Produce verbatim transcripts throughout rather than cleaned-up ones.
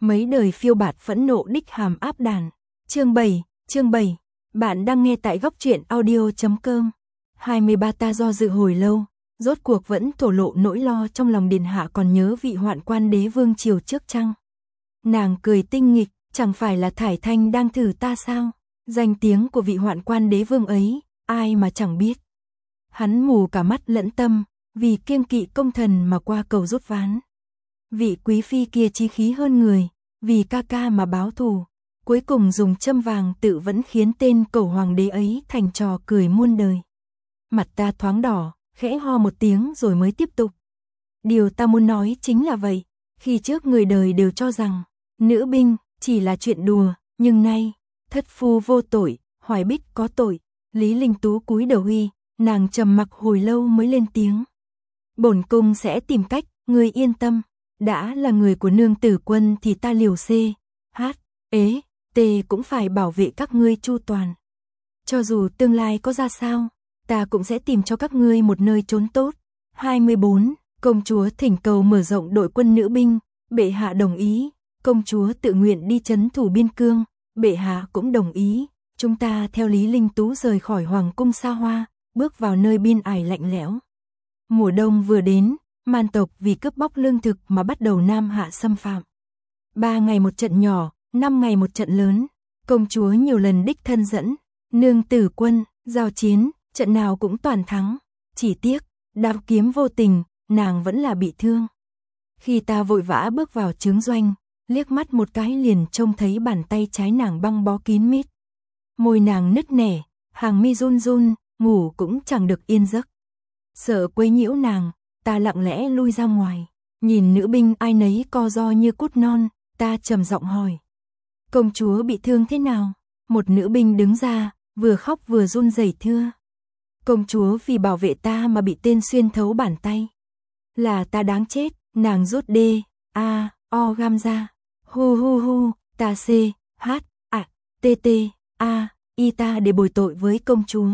Mấy đời phiêu bạt phẫn nộ đích hàm áp đàn. Chương bảy, chương bảy. Bạn đang nghe tại góc truyện audio chấm com. hai mươi ba ta do dự hồi lâu, rốt cuộc vẫn thổ lộ nỗi lo trong lòng điện hạ còn nhớ vị hoạn quan đế vương triều trước chăng? Nàng cười tinh nghịch, chẳng phải là Thải Thanh đang thử ta sao? Danh tiếng của vị hoạn quan đế vương ấy, ai mà chẳng biết. Hắn mù cả mắt lẫn tâm, vì kiêng kỵ công thần mà qua cầu rút ván. Vị quý phi kia chí khí hơn người, vì ca ca mà báo thù, cuối cùng dùng châm vàng tự vẫn khiến tên cẩu hoàng đế ấy thành trò cười muôn đời. Mặt ta thoáng đỏ, khẽ ho một tiếng rồi mới tiếp tục. Điều ta muốn nói chính là vậy, khi trước người đời đều cho rằng nữ binh chỉ là chuyện đùa, nhưng nay thất phu vô tội, Hoài Bích có tội. Lý Linh Tú cúi đầu huy, nàng trầm mặc hồi lâu mới lên tiếng. Bổn cung sẽ tìm cách, ngươi yên tâm. Đã là người của nương tử quân thì ta liều c, h, ế, t cũng phải bảo vệ các ngươi chu toàn. Cho dù tương lai có ra sao, ta cũng sẽ tìm cho các ngươi một nơi trốn tốt. hai mươi bốn. Công chúa thỉnh cầu mở rộng đội quân nữ binh, bệ hạ đồng ý. Công chúa tự nguyện đi trấn thủ biên cương, bệ hạ cũng đồng ý. Chúng ta theo Lý Linh Tú rời khỏi hoàng cung xa hoa, bước vào nơi biên ải lạnh lẽo. Mùa đông vừa đến, Man tộc vì cướp bóc lương thực mà bắt đầu nam hạ xâm phạm. Ba ngày một trận nhỏ, năm ngày một trận lớn, công chúa nhiều lần đích thân dẫn, nương tử quân, giao chiến, trận nào cũng toàn thắng. Chỉ tiếc, đao kiếm vô tình, nàng vẫn là bị thương. Khi ta vội vã bước vào trướng doanh, liếc mắt một cái liền trông thấy bàn tay trái nàng băng bó kín mít. Môi nàng nứt nẻ, hàng mi run run, ngủ cũng chẳng được yên giấc. Sợ quấy nhiễu nàng, ta lặng lẽ lui ra ngoài, nhìn nữ binh ai nấy co ro như cút non, ta trầm giọng hỏi. Công chúa bị thương thế nào? Một nữ binh đứng ra, vừa khóc vừa run rẩy thưa. Công chúa vì bảo vệ ta mà bị tên xuyên thấu bàn tay. Là ta đáng chết, nàng rút D, A, O gam ra. Hu hu hu, ta C, H, A, T T, A, Y ta để bồi tội với công chúa.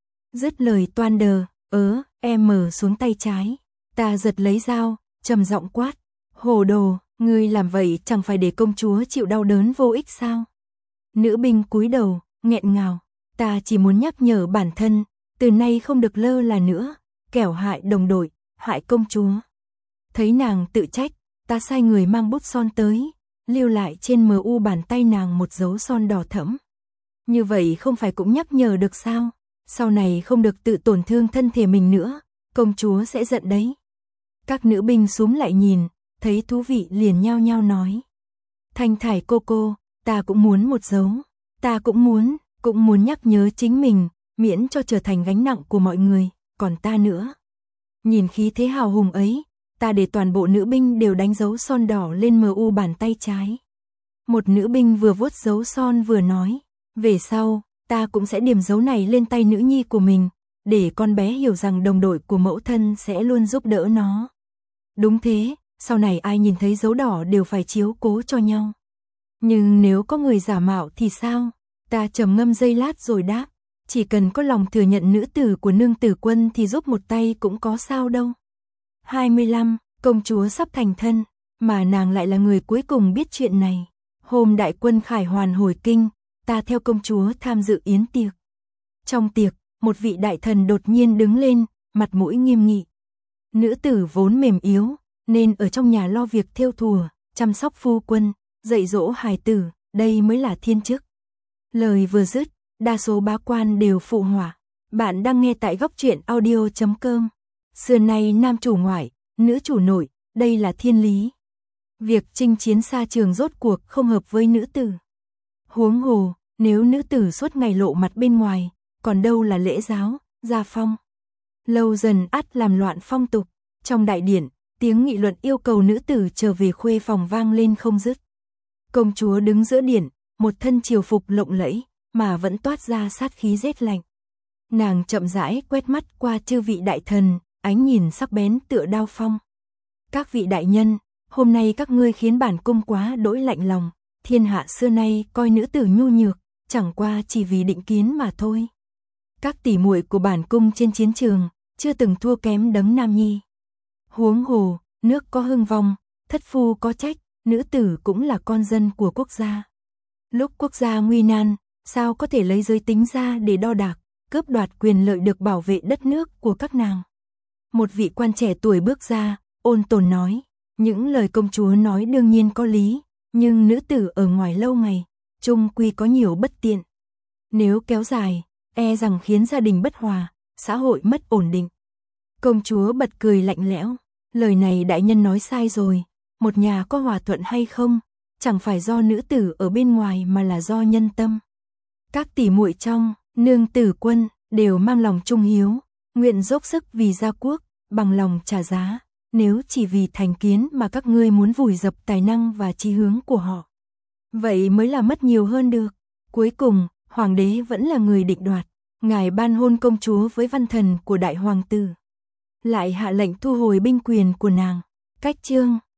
Dứt lời toan đờ, ớ, em mở xuống tay trái. Ta giật lấy dao, trầm giọng quát. Hồ đồ, ngươi làm vậy chẳng phải để công chúa chịu đau đớn vô ích sao? Nữ binh cúi đầu, nghẹn ngào. Ta chỉ muốn nhắc nhở bản thân, từ nay không được lơ là nữa, kẻo hại đồng đội, hại công chúa. Thấy nàng tự trách, ta sai người mang bút son tới, lưu lại trên mờ u bàn tay nàng một dấu son đỏ thẫm. Như vậy không phải cũng nhắc nhở được sao? Sau này không được tự tổn thương thân thể mình nữa, công chúa sẽ giận đấy. Các nữ binh xúm lại nhìn, thấy thú vị liền nhao nhao nói. Thanh Thải cô cô, ta cũng muốn một dấu, ta cũng muốn, cũng muốn nhắc nhớ chính mình, miễn cho trở thành gánh nặng của mọi người, còn ta nữa. Nhìn khí thế hào hùng ấy, ta để toàn bộ nữ binh đều đánh dấu son đỏ lên mờ u bàn tay trái. Một nữ binh vừa vuốt dấu son vừa nói, về sau, ta cũng sẽ điểm dấu này lên tay nữ nhi của mình, để con bé hiểu rằng đồng đội của mẫu thân sẽ luôn giúp đỡ nó. Đúng thế, sau này ai nhìn thấy dấu đỏ đều phải chiếu cố cho nhau. Nhưng nếu có người giả mạo thì sao? Ta trầm ngâm giây lát rồi đáp, chỉ cần có lòng thừa nhận nữ tử của nương tử quân thì giúp một tay cũng có sao đâu. hai mươi lăm, công chúa sắp thành thân, mà nàng lại là người cuối cùng biết chuyện này. Hôm đại quân khải hoàn hồi kinh, ta theo công chúa tham dự yến tiệc. Trong tiệc, một vị đại thần đột nhiên đứng lên, mặt mũi nghiêm nghị. Nữ tử vốn mềm yếu, nên ở trong nhà lo việc thêu thùa, chăm sóc phu quân, dạy dỗ hài tử, đây mới là thiên chức. Lời vừa dứt, đa số bá quan đều phụ họa. Bạn đang nghe tại góc truyện audio chấm com. Xưa nay nam chủ ngoại, nữ chủ nội, đây là thiên lý. Việc chinh chiến xa trường rốt cuộc không hợp với nữ tử. Huống hồ, nếu nữ tử suốt ngày lộ mặt bên ngoài, còn đâu là lễ giáo, gia phong. Lâu dần ắt làm loạn phong tục. Trong đại điện, tiếng nghị luận yêu cầu nữ tử trở về khuê phòng vang lên không dứt. Công chúa đứng giữa điện, một thân triều phục lộng lẫy, mà vẫn toát ra sát khí rét lạnh. Nàng chậm rãi quét mắt qua chư vị đại thần, ánh nhìn sắc bén tựa đao phong. Các vị đại nhân, hôm nay các ngươi khiến bản cung quá đỗi lạnh lòng. Thiên hạ xưa nay coi nữ tử nhu nhược, chẳng qua chỉ vì định kiến mà thôi. Các tỷ muội của bản cung trên chiến trường, chưa từng thua kém đấng nam nhi. Huống hồ, nước có hưng vong, thất phu có trách, nữ tử cũng là con dân của quốc gia. Lúc quốc gia nguy nan, sao có thể lấy giới tính ra để đo đạc, cướp đoạt quyền lợi được bảo vệ đất nước của các nàng. Một vị quan trẻ tuổi bước ra, ôn tồn nói, những lời công chúa nói đương nhiên có lý, nhưng nữ tử ở ngoài lâu ngày, chung quy có nhiều bất tiện. Nếu kéo dài, e rằng khiến gia đình bất hòa, xã hội mất ổn định. Công chúa bật cười lạnh lẽo, lời này đại nhân nói sai rồi, một nhà có hòa thuận hay không, chẳng phải do nữ tử ở bên ngoài mà là do nhân tâm. Các tỷ muội trong Nương Tử Quân đều mang lòng trung hiếu, nguyện dốc sức vì gia quốc, bằng lòng trả giá, nếu chỉ vì thành kiến mà các ngươi muốn vùi dập tài năng và chí hướng của họ. Vậy mới là mất nhiều hơn được. Cuối cùng, hoàng đế vẫn là người định đoạt, ngài ban hôn công chúa với văn thần của đại hoàng tử. Lại hạ lệnh thu hồi binh quyền của nàng. Cách chương